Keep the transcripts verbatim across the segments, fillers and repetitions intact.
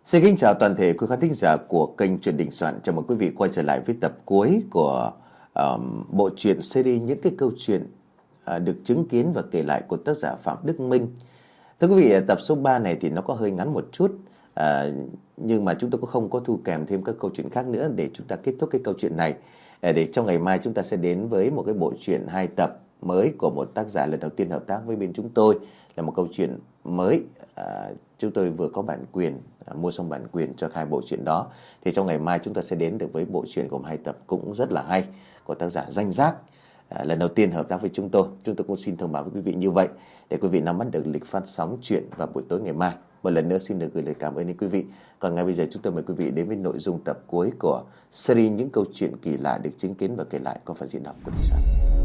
Xin kính chào toàn thể quý khán thính giả của kênh Truyện Đình Soạn. Chào mừng quý vị quay trở lại với tập cuối của um, bộ truyện series những cái câu chuyện uh, được chứng kiến và kể lại của tác giả Phạm Đức Minh. Thưa quý vị, tập số ba này thì nó có hơi ngắn một chút, uh, nhưng mà chúng tôi cũng không có thu kèm thêm các câu chuyện khác nữa để chúng ta kết thúc cái câu chuyện này. Uh, để trong ngày mai chúng ta sẽ đến với một cái bộ truyện hai tập mới của một tác giả lần đầu tiên hợp tác với bên chúng tôi, là một câu chuyện mới. Uh, chúng tôi vừa có bản quyền, à, mua xong bản quyền cho hai bộ truyện đó. Thì trong ngày mai chúng ta sẽ đến được với bộ truyện gồm hai tập cũng rất là hay của tác giả Danh Giác, à, lần đầu tiên hợp tác với chúng tôi. Chúng tôi cũng xin thông báo với quý vị như vậy để quý vị nắm bắt được lịch phát sóng truyện vào buổi tối ngày mai. Một lần nữa xin được gửi lời cảm ơn đến quý vị. Còn ngay bây giờ chúng tôi mời quý vị đến với nội dung tập cuối của series những câu chuyện kỳ lạ được chứng kiến và kể lại qua phần diễn đọc của Đình Soạn.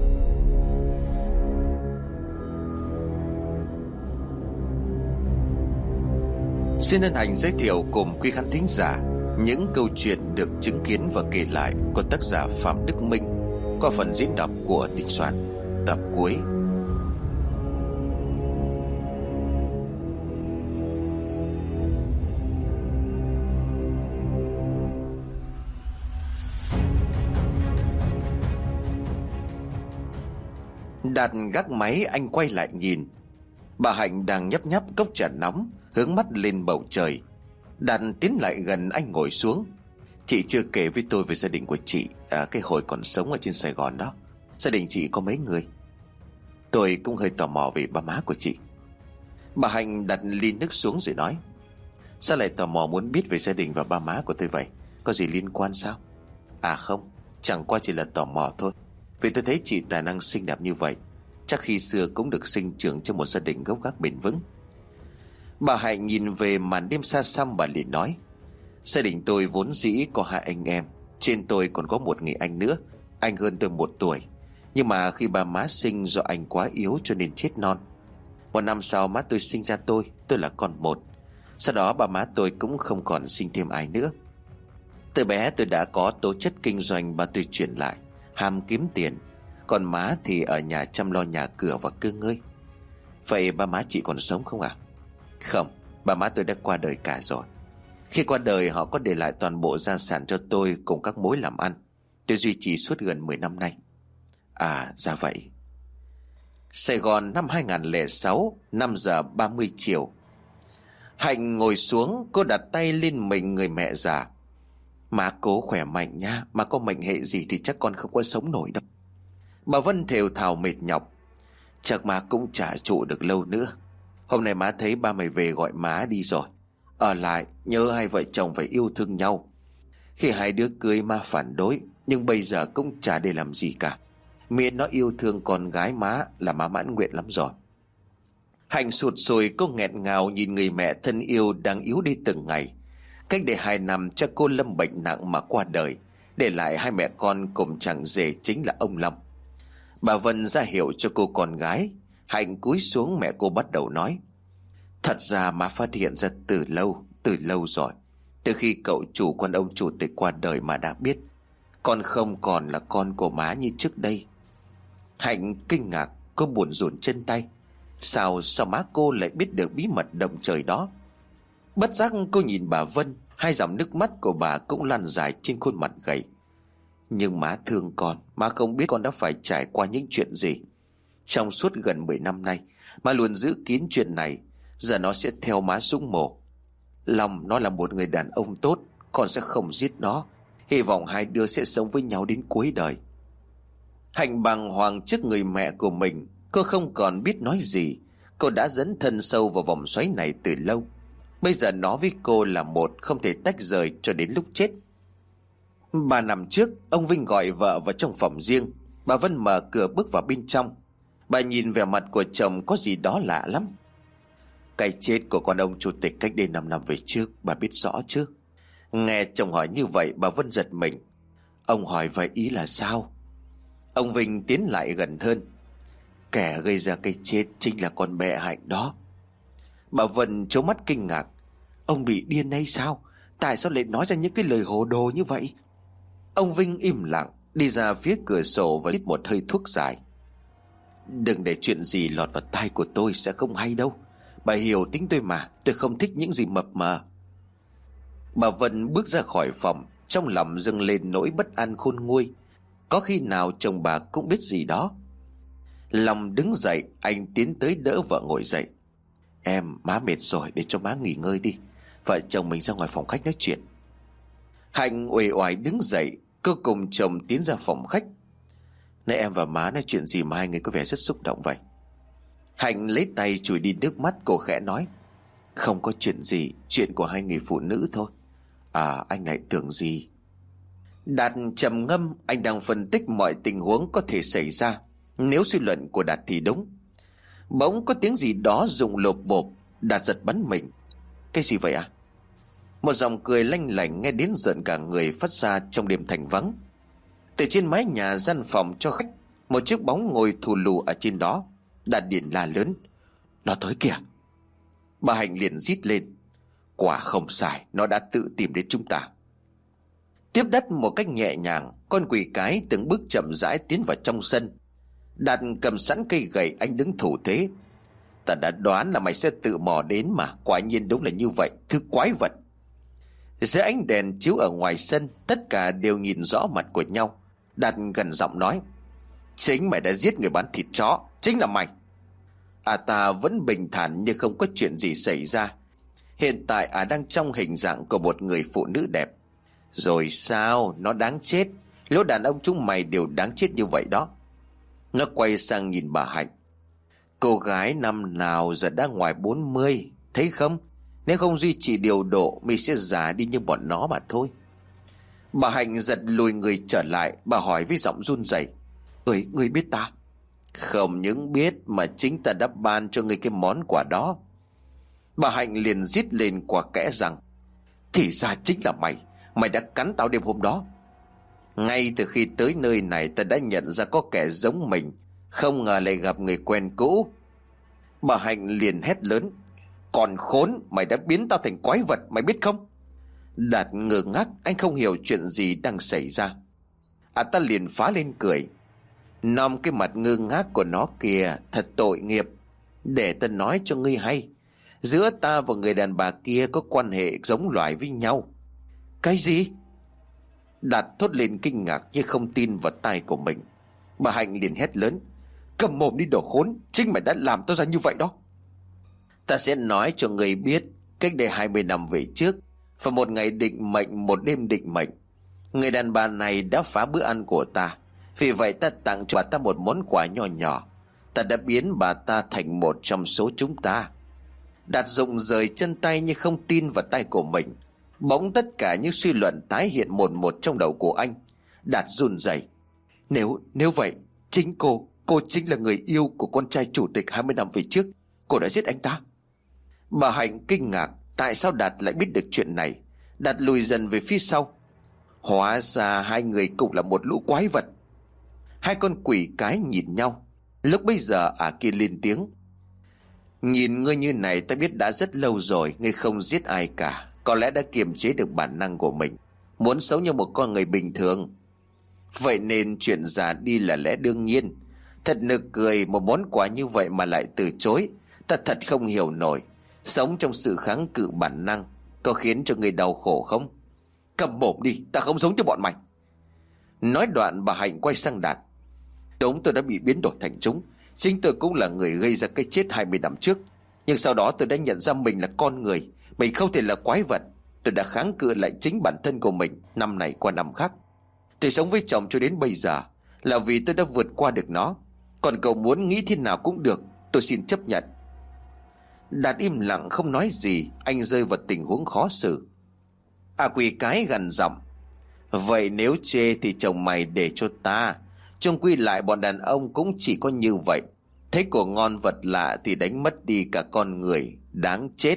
Xin hân hạnh giới thiệu cùng quý khán thính giả những câu chuyện được chứng kiến và kể lại của tác giả Phạm Đức Minh qua phần diễn đọc của Đình Soạn, tập cuối. Đặt gác máy, anh quay lại nhìn bà Hạnh đang nhấp nháp cốc trà nóng, hướng mắt lên bầu trời. Đạt tiến lại gần anh ngồi xuống. Chị chưa kể với tôi về gia đình của chị, à, cái hồi còn sống ở trên Sài Gòn đó. Gia đình chị có mấy người? Tôi cũng hơi tò mò về ba má của chị. Bà Hạnh đặt ly nước xuống rồi nói: Sao lại tò mò muốn biết về gia đình và ba má của tôi vậy? Có gì liên quan sao? À không, chẳng qua chỉ là tò mò thôi. Vì tôi thấy chị tài năng xinh đẹp như vậy, chắc khi xưa cũng được sinh trưởng trong một gia đình gốc gác bền vững. Bà Hạnh nhìn về màn đêm xa xăm, bà liền nói: Gia đình tôi vốn dĩ có hai anh em, trên tôi còn có một người anh nữa. Anh hơn tôi một tuổi, nhưng mà khi bà má sinh do anh quá yếu cho nên chết non. Một năm sau má tôi sinh ra tôi, tôi là con một. Sau đó bà má tôi cũng không còn sinh thêm ai nữa. Từ bé tôi đã có tố chất kinh doanh, bà tôi chuyển lại, ham kiếm tiền. Còn má thì ở nhà chăm lo nhà cửa và cưa ngơi. Vậy ba má chị còn sống không ạ? Không, ba má tôi đã qua đời cả rồi. Khi qua đời họ có để lại toàn bộ gia sản cho tôi cùng các mối làm ăn. Tôi duy trì suốt gần mười năm nay. À ra vậy. Sài Gòn năm hai không không sáu, năm giờ ba mươi chiều. Hạnh ngồi xuống, cô đặt tay lên mình người mẹ già. Má cố khỏe mạnh nha, má có mệnh hệ gì thì chắc con không có sống nổi đâu. Bà Vân thều thào mệt nhọc: Chắc má cũng chả trụ được lâu nữa. Hôm nay má thấy ba mày về gọi má đi rồi. Ở lại nhớ hai vợ chồng phải yêu thương nhau. Khi hai đứa cưới má phản đối, nhưng bây giờ cũng chả để làm gì cả. Miễn nó yêu thương con gái má là má mãn nguyện lắm rồi. Hạnh sụt sùi, cô nghẹn ngào nhìn người mẹ thân yêu đang yếu đi từng ngày. Cách đây hai năm cha cô lâm bệnh nặng mà qua đời, để lại hai mẹ con cùng chàng rể chính là ông Long. Bà Vân ra hiệu cho cô con gái. Hạnh cúi xuống, mẹ cô bắt đầu nói: Thật ra má phát hiện ra từ lâu, từ lâu rồi. Từ khi cậu chủ con ông chủ tịch qua đời mà đã biết con không còn là con của má như trước đây. Hạnh kinh ngạc, cô buồn rùn chân tay. Sao, sao má cô lại biết được bí mật động trời đó? Bất giác cô nhìn bà Vân, hai dòng nước mắt của bà cũng lan dài trên khuôn mặt gầy. Nhưng má thương con, má không biết con đã phải trải qua những chuyện gì. Trong suốt gần mười năm nay, má luôn giữ kín chuyện này. Giờ nó sẽ theo má xuống mồ. Long nó là một người đàn ông tốt, con sẽ không giết nó. Hy vọng hai đứa sẽ sống với nhau đến cuối đời. Hạnh bàng hoàng trước người mẹ của mình. Cô không còn biết nói gì. Cô đã dấn thân sâu vào vòng xoáy này từ lâu. Bây giờ nó với cô là một, không thể tách rời cho đến lúc chết. Ba năm trước, ông Vinh gọi vợ vào trong phòng riêng. Bà Vân mở cửa bước vào bên trong. Bà nhìn vẻ mặt của chồng có gì đó lạ lắm. Cái chết của con ông chủ tịch cách đây năm năm về trước, bà biết rõ chứ? Nghe chồng hỏi như vậy, bà Vân giật mình. Ông hỏi vậy ý là sao? Ông Vinh tiến lại gần hơn. Kẻ gây ra cái chết chính là con bé Hạnh đó. Bà Vân trố mắt kinh ngạc. Ông bị điên hay sao? Tại sao lại nói ra những cái lời hồ đồ như vậy? Ông Vinh im lặng, đi ra phía cửa sổ và hít một hơi thuốc dài. Đừng để chuyện gì lọt vào tai của tôi, sẽ không hay đâu. Bà hiểu tính tôi mà, tôi không thích những gì mập mờ. Bà Vân bước ra khỏi phòng, trong lòng dâng lên nỗi bất an khôn nguôi. Có khi nào chồng bà cũng biết gì đó. Long đứng dậy, anh tiến tới đỡ vợ ngồi dậy. Em, má mệt rồi, để cho má nghỉ ngơi đi. Vợ chồng mình ra ngoài phòng khách nói chuyện. Hạnh uể oải đứng dậy, cô cùng chồng tiến ra phòng khách. Nãy em và má nói chuyện gì mà hai người có vẻ rất xúc động vậy? Hạnh lấy tay chùi đi nước mắt, cô khẽ nói. Không có chuyện gì, chuyện của hai người phụ nữ thôi. À, anh lại tưởng gì? Đạt trầm ngâm, anh đang phân tích mọi tình huống có thể xảy ra nếu suy luận của Đạt thì đúng. Bỗng có tiếng gì đó rụng lộp bộp. Đạt giật bắn mình. Cái gì vậy à? Một giọng cười lanh lảnh nghe đến rợn cả người phát ra trong đêm thành vắng. Từ trên mái nhà gian phòng cho khách, một chiếc bóng ngồi thù lù ở trên đó. Đạt điện la lớn. Nó tới kìa. Bà Hạnh liền rít lên. Quả không sai, nó đã tự tìm đến chúng ta. Tiếp đất một cách nhẹ nhàng, con quỷ cái từng bước chậm rãi tiến vào trong sân. Đạt cầm sẵn cây gậy, anh đứng thủ thế. Ta đã đoán là mày sẽ tự mò đến mà. Quả nhiên đúng là như vậy, thứ quái vật. Dưới ánh đèn chiếu ở ngoài sân, tất cả đều nhìn rõ mặt của nhau. Đạt gần giọng nói. Chính mày đã giết người bán thịt chó. Chính là mày. À, ta vẫn bình thản như không có chuyện gì xảy ra. Hiện tại à đang trong hình dạng của một người phụ nữ đẹp. Rồi sao? Nó đáng chết. Lũ đàn ông chúng mày đều đáng chết như vậy đó. Nó quay sang nhìn bà Hạnh. Cô gái năm nào giờ đã ngoài bốn mươi, thấy không? Nếu không duy trì điều độ, mình sẽ già đi như bọn nó mà thôi. Bà Hạnh giật lùi người trở lại. Bà hỏi với giọng run rẩy. Người, người biết ta? Không những biết mà chính ta đã ban cho người cái món quà đó. Bà Hạnh liền rít lên quả kẽ rằng. Thì ra chính là mày. Mày đã cắn tao đêm hôm đó. Ngay từ khi tới nơi này, ta đã nhận ra có kẻ giống mình. Không ngờ lại gặp người quen cũ. Bà Hạnh liền hét lớn. Còn khốn, mày đã biến tao thành quái vật, mày biết không? Đạt ngơ ngác, anh không hiểu chuyện gì đang xảy ra. À, ta liền phá lên cười. Nom cái mặt ngơ ngác của nó kìa, thật tội nghiệp. Để ta nói cho ngươi hay. Giữa ta và người đàn bà kia có quan hệ giống loài với nhau. Cái gì? Đạt thốt lên kinh ngạc như không tin vào tai của mình. Bà Hạnh liền hét lớn. Cầm mồm đi đồ khốn, chính mày đã làm tao ra như vậy đó. Ta sẽ nói cho người biết. Cách đây hai mươi năm về trước, vào một ngày định mệnh, một đêm định mệnh, người đàn bà này đã phá bữa ăn của ta. Vì vậy ta tặng cho bà ta một món quà nho nhỏ. Ta đã biến bà ta thành một trong số chúng ta. Đạt rụng rời chân tay như không tin vào tay của mình. Bỗng tất cả những suy luận tái hiện một một trong đầu của anh. Đạt run rẩy. Nếu, nếu vậy, chính cô, cô chính là người yêu của con trai chủ tịch hai mươi năm về trước. Cô đã giết anh ta. Bà Hạnh kinh ngạc. Tại sao Đạt lại biết được chuyện này? Đạt lùi dần về phía sau. Hóa ra hai người cùng là một lũ quái vật. Hai con quỷ cái nhìn nhau. Lúc bấy giờ à kia lên tiếng. Nhìn ngươi như này ta biết đã rất lâu rồi ngươi không giết ai cả. Có lẽ đã kiềm chế được bản năng của mình, muốn sống như một con người bình thường. Vậy nên chuyện già đi là lẽ đương nhiên. Thật nực cười, một món quà như vậy mà lại từ chối. Ta thật không hiểu nổi. Sống trong sự kháng cự bản năng có khiến cho người đau khổ không? Cầm mồm đi, ta không giống cho bọn mày. Nói đoạn bà Hạnh quay sang Đạt. Đúng, tôi đã bị biến đổi thành chúng. Chính tôi cũng là người gây ra cái chết hai mươi năm trước. Nhưng sau đó tôi đã nhận ra mình là con người. Mình không thể là quái vật. Tôi đã kháng cự lại chính bản thân của mình năm này qua năm khác. Tôi sống với chồng cho đến bây giờ là vì tôi đã vượt qua được nó. Còn cậu muốn nghĩ thế nào cũng được, tôi xin chấp nhận. Đạt im lặng không nói gì. Anh rơi vào tình huống khó xử. À quỷ cái gằn giọng. Vậy nếu chê thì chồng mày để cho ta. Chung quy lại bọn đàn ông cũng chỉ có như vậy. Thấy của ngon vật lạ thì đánh mất đi cả con người. Đáng chết.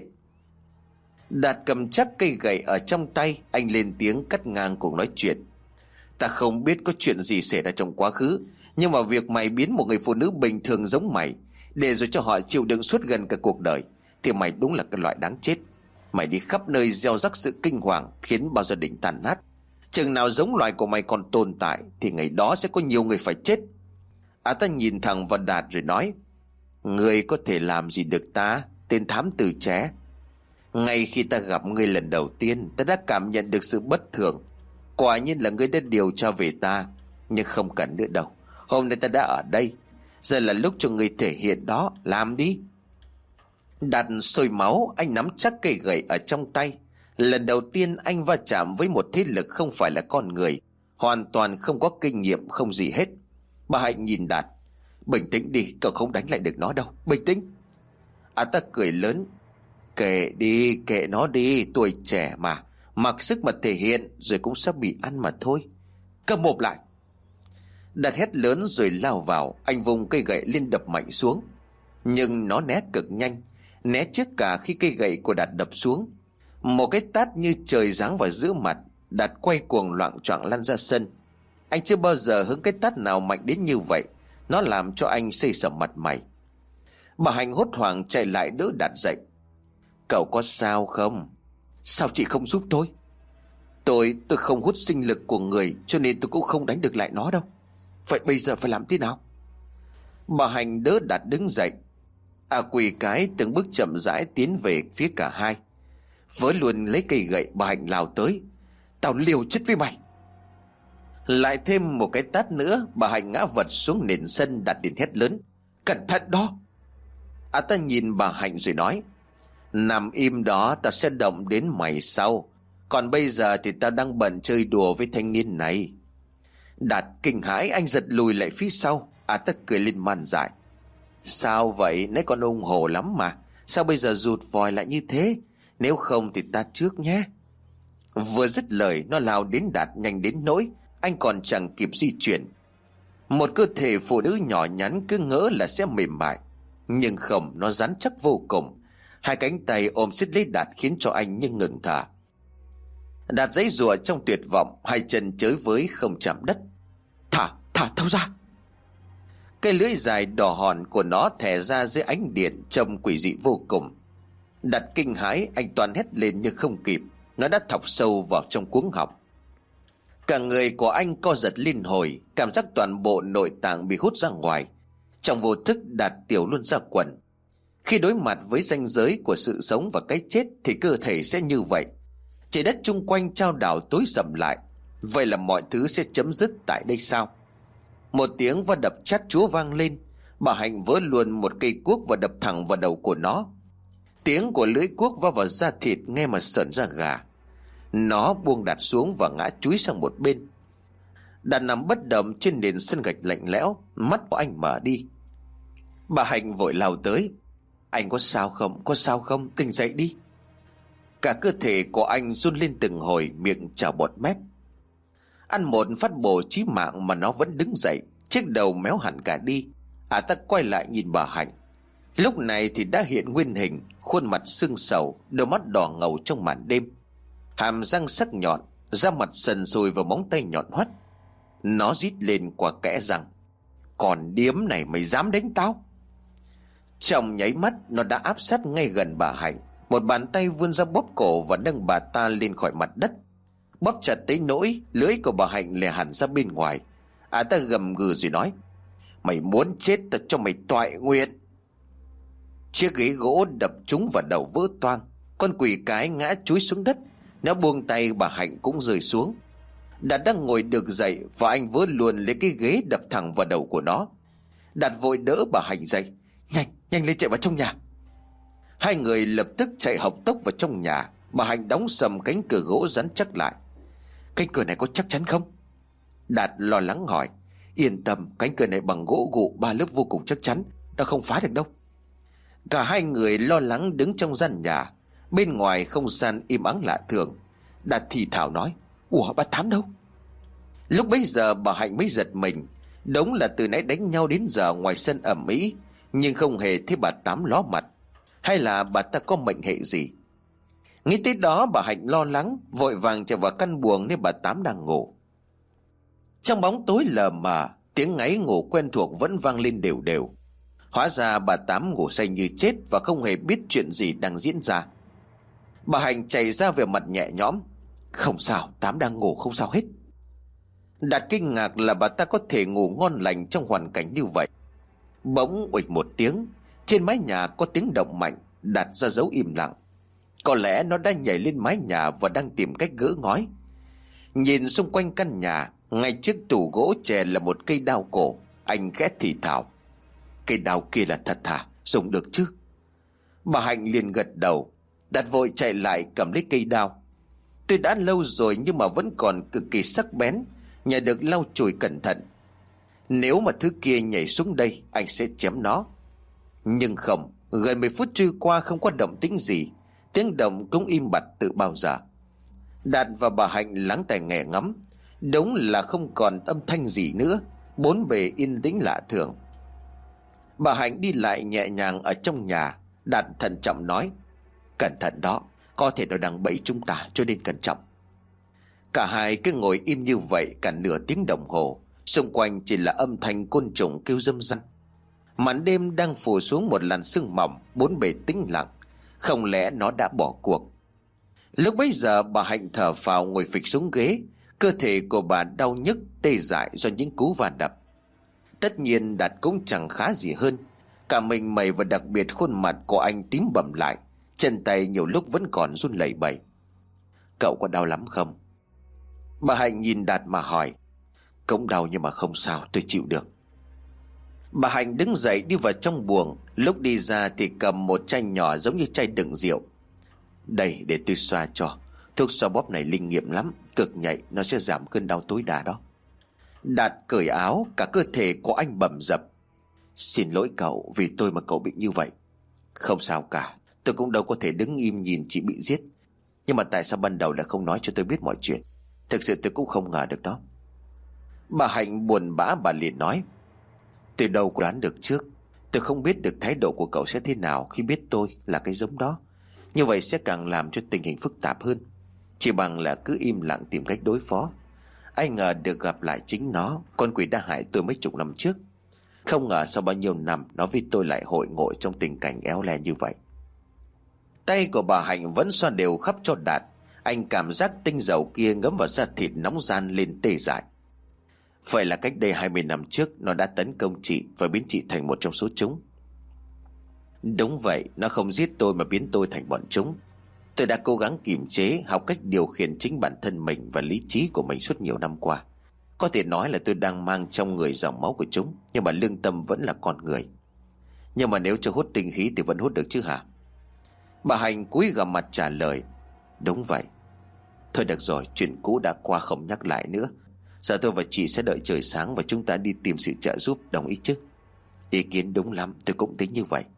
Đạt cầm chắc cây gậy ở trong tay. Anh lên tiếng cắt ngang cuộc nói chuyện. Ta không biết có chuyện gì xảy ra trong quá khứ, nhưng mà việc mày biến một người phụ nữ bình thường giống mày để rồi cho họ chịu đựng suốt gần cả cuộc đời thì mày đúng là cái loại đáng chết. Mày đi khắp nơi gieo rắc sự kinh hoàng, khiến bao gia đình tàn nát. Chừng nào giống loài của mày còn tồn tại thì ngày đó sẽ có nhiều người phải chết. À ta nhìn thẳng vào Đạt rồi nói. Người có thể làm gì được ta, tên thám tử trẻ? Ngay khi ta gặp ngươi lần đầu tiên, ta đã cảm nhận được sự bất thường. Quả nhiên là ngươi đã điều tra về ta. Nhưng không cần nữa đâu. Hôm nay ta đã ở đây. Giờ là lúc cho ngươi thể hiện đó. Làm đi. Đạt sôi máu, anh nắm chắc cây gậy ở trong tay. Lần đầu tiên anh va chạm với một thế lực không phải là con người, hoàn toàn không có kinh nghiệm, không gì hết. Bà Hạnh nhìn Đạt. Bình tĩnh đi, cậu không đánh lại được nó đâu. Bình tĩnh. À ta cười lớn. Kệ đi, kệ nó đi, tuổi trẻ mà. Mặc sức mà thể hiện rồi cũng sắp bị ăn mà thôi. Cầm mồm lại. Đạt hét lớn rồi lao vào. Anh vùng cây gậy lên đập mạnh xuống. Nhưng nó né cực nhanh, né trước cả khi cây gậy của Đạt đập xuống. Một cái tát như trời giáng vào giữa mặt. Đạt quay cuồng loạng choạng lăn ra sân. Anh chưa bao giờ hứng cái tát nào mạnh đến như vậy. Nó làm cho anh xây sẩm mặt mày. Bà Hạnh hốt hoảng chạy lại đỡ Đạt dậy. Cậu có sao không? Sao chị không giúp tôi? Tôi, tôi không hút sinh lực của người, cho nên tôi cũng không đánh được lại nó đâu. Vậy bây giờ phải làm thế nào? Bà Hạnh đỡ Đạt đứng dậy. À quỳ cái từng bước chậm rãi tiến về phía cả hai. Với luôn lấy cây gậy, bà Hạnh lao tới. Tao liều chết với mày. Lại thêm một cái tát nữa, bà Hạnh ngã vật xuống nền sân. Đạt điện hét lớn. Cẩn thận đó. À ta nhìn bà Hạnh rồi nói. Nằm im đó, ta sẽ động đến mày sau. Còn bây giờ thì ta đang bận chơi đùa với thanh niên này. Đạt kinh hãi, anh giật lùi lại phía sau. À ta cười lên man dại. Sao vậy? Nãy con ung hồ lắm mà. Sao bây giờ rụt vòi lại như thế? Nếu không thì ta trước nhé. Vừa dứt lời, nó lao đến Đạt nhanh đến nỗi anh còn chẳng kịp di chuyển. Một cơ thể phụ nữ nhỏ nhắn cứ ngỡ là sẽ mềm mại, nhưng không, nó rắn chắc vô cùng. Hai cánh tay ôm siết lấy Đạt khiến cho anh như ngừng thở. Đạt giãy giụa trong tuyệt vọng, hai chân chới với không chạm đất. Thả, thả tao ra. Cái lưỡi dài đỏ hòn của nó thè ra dưới ánh điện trông quỷ dị vô cùng. Đạt kinh hãi, anh toàn hét lên nhưng không kịp. Nó đã thọc sâu vào trong cuống họng. Cả người của anh co giật liên hồi, cảm giác toàn bộ nội tạng bị hút ra ngoài. Trong vô thức, Đạt tiểu luôn ra quần. Khi đối mặt với ranh giới của sự sống và cái chết thì cơ thể sẽ như vậy. Trái đất chung quanh chao đảo tối sầm lại. Vậy là mọi thứ sẽ chấm dứt tại đây sao? Một tiếng va đập chát chúa vang lên. Bà Hạnh vỡ luôn một cây cuốc và đập thẳng vào đầu của nó. Tiếng của lưỡi cuốc va vào da thịt nghe mà sởn da gà. Nó buông Đạt xuống và ngã chúi sang một bên. Đạt nằm bất động trên nền sân gạch lạnh lẽo. Mắt của anh mở đi. Bà Hạnh vội lao tới. Anh có sao không? Có sao không? Tỉnh dậy đi. Cả cơ thể của anh run lên từng hồi, miệng trào bọt mép. Ăn một phát bổ chí mạng mà nó vẫn đứng dậy, chiếc đầu méo hẳn cả đi. À ta quay lại nhìn bà Hạnh. Lúc này thì đã hiện nguyên hình, khuôn mặt sưng sầu, đôi mắt đỏ ngầu trong màn đêm, hàm răng sắc nhọn, da mặt sần sùi và móng tay nhọn hoắt. Nó rít lên qua kẽ răng. Còn điếm này mày dám đánh tao? Trong nháy mắt, nó đã áp sát ngay gần bà Hạnh. Một bàn tay vươn ra bóp cổ và nâng bà ta lên khỏi mặt đất. Bóp chặt tới nỗi lưỡi của bà Hạnh lè hẳn ra bên ngoài. À ta gầm gừ rồi nói. Mày muốn chết ta cho mày toại nguyện. Chiếc ghế gỗ đập trúng vào đầu vỡ toang. Con quỷ cái ngã chúi xuống đất. Nó buông tay, bà Hạnh cũng rơi xuống. Đạt đang ngồi được dậy và anh vớ luôn lấy cái ghế đập thẳng vào đầu của nó. Đạt vội đỡ bà Hạnh dậy. Nhanh, nhanh lên chạy vào trong nhà. Hai người lập tức chạy học tốc vào trong nhà. Bà Hạnh đóng sầm cánh cửa gỗ rắn chắc lại. Cánh cửa này có chắc chắn không? Đạt lo lắng hỏi. Yên tâm, cánh cửa này bằng gỗ gụ ba lớp vô cùng chắc chắn, nó không phá được đâu. Cả hai người lo lắng đứng trong gian nhà. Bên ngoài không gian im ắng lạ thường. Đạt thì thào nói. Ủa bà Tám đâu? Lúc bấy giờ bà Hạnh mới giật mình. Đúng là từ nãy đánh nhau đến giờ ngoài sân ầm ĩ, nhưng không hề thấy bà Tám ló mặt. Hay là bà ta có mệnh hệ gì? Nghĩ tới đó, bà Hạnh lo lắng, vội vàng chạy vào căn buồng nơi bà Tám đang ngủ. Trong bóng tối lờ mờ, tiếng ngáy ngủ quen thuộc vẫn vang lên đều đều. Hóa ra bà Tám ngủ say như chết và không hề biết chuyện gì đang diễn ra. Bà Hạnh chạy ra về mặt nhẹ nhõm. Không sao, Tám đang ngủ không sao hết. Đạt kinh ngạc là bà ta có thể ngủ ngon lành trong hoàn cảnh như vậy. Bỗng uịch một tiếng, trên mái nhà có tiếng động mạnh. Đạt ra dấu im lặng. Có lẽ nó đã nhảy lên mái nhà và đang tìm cách gỡ ngói. Nhìn xung quanh căn nhà, ngay trước tủ gỗ chè là một cây đao cổ. Anh khẽ thì thào: Cây đao kia là thật hả? Dùng được chứ? Bà Hạnh liền gật đầu. Đạt vội chạy lại cầm lấy cây đao. Tuy đã lâu rồi nhưng mà vẫn còn cực kỳ sắc bén, nhờ được lau chùi cẩn thận. Nếu mà thứ kia nhảy xuống đây, anh sẽ chém nó. Nhưng không, gần mười phút trôi qua không có động tĩnh gì. Tiếng động cũng im bặt từ bao giờ. Đạt và bà Hạnh lắng tai nghe ngắm. Đúng là không còn âm thanh gì nữa. Bốn bề yên tĩnh lạ thường. Bà Hạnh đi lại nhẹ nhàng ở trong nhà. Đạt thận trọng nói: Cẩn thận đó, có thể nó đang bẫy chúng ta, cho nên cẩn trọng. Cả hai cứ ngồi im như vậy cả nửa tiếng đồng hồ. Xung quanh chỉ là âm thanh côn trùng kêu râm ran. Màn đêm đang phủ xuống một làn sương mỏng. Bốn bề tĩnh lặng. Không lẽ nó đã bỏ cuộc? Lúc bấy giờ bà Hạnh thở phào ngồi phịch xuống ghế. Cơ thể của bà đau nhức tê dại do những cú va đập. Tất nhiên Đạt cũng chẳng khá gì hơn. Cả mình mày và đặc biệt khuôn mặt của anh tím bầm lại. Chân tay nhiều lúc vẫn còn run lẩy bẩy. Cậu có đau lắm không? Bà Hạnh nhìn Đạt mà hỏi. Cũng đau nhưng mà không sao, tôi chịu được. Bà Hạnh đứng dậy đi vào trong buồng. Lúc đi ra thì cầm một chai nhỏ giống như chai đựng rượu. Đây, để tôi xoa cho. Thuốc xoa bóp này linh nghiệm lắm, cực nhạy, nó sẽ giảm cơn đau tối đa đó. Đạt cởi áo, cả cơ thể của anh bầm dập. Xin lỗi cậu, vì tôi mà cậu bị như vậy. Không sao cả, tôi cũng đâu có thể đứng im nhìn chị bị giết. Nhưng mà tại sao ban đầu lại không nói cho tôi biết mọi chuyện? Thực sự tôi cũng không ngờ được đó. Bà Hạnh buồn bã, bà liền nói. Tôi đâu có đoán được trước. Tôi không biết được thái độ của cậu sẽ thế nào khi biết tôi là cái giống đó. Như vậy sẽ càng làm cho tình hình phức tạp hơn. Chỉ bằng là cứ im lặng tìm cách đối phó. Ai ngờ được gặp lại chính nó, con quỷ đã hại tôi mấy chục năm trước. Không ngờ sau bao nhiêu năm nó với tôi lại hội ngộ trong tình cảnh éo le như vậy. Tay của bà Hạnh vẫn xoa đều khắp cho Đạt. Anh cảm giác tinh dầu kia ngấm vào da thịt nóng ran lên tê dại. Vậy là cách đây hai mươi năm trước nó đã tấn công chị và biến chị thành một trong số chúng. Đúng vậy, nó không giết tôi mà biến tôi thành bọn chúng. Tôi đã cố gắng kiềm chế, học cách điều khiển chính bản thân mình và lý trí của mình suốt nhiều năm qua. Có thể nói là tôi đang mang trong người dòng máu của chúng, nhưng mà lương tâm vẫn là con người. Nhưng mà nếu cho hút tinh khí thì vẫn hút được chứ hả? Bà Hạnh cúi gằm mặt trả lời. Đúng vậy. Thôi được rồi, chuyện cũ đã qua không nhắc lại nữa. Giờ tôi và chị sẽ đợi trời sáng và chúng ta đi tìm sự trợ giúp, đồng ý chứ? Ý kiến đúng lắm, tôi cũng tính như vậy.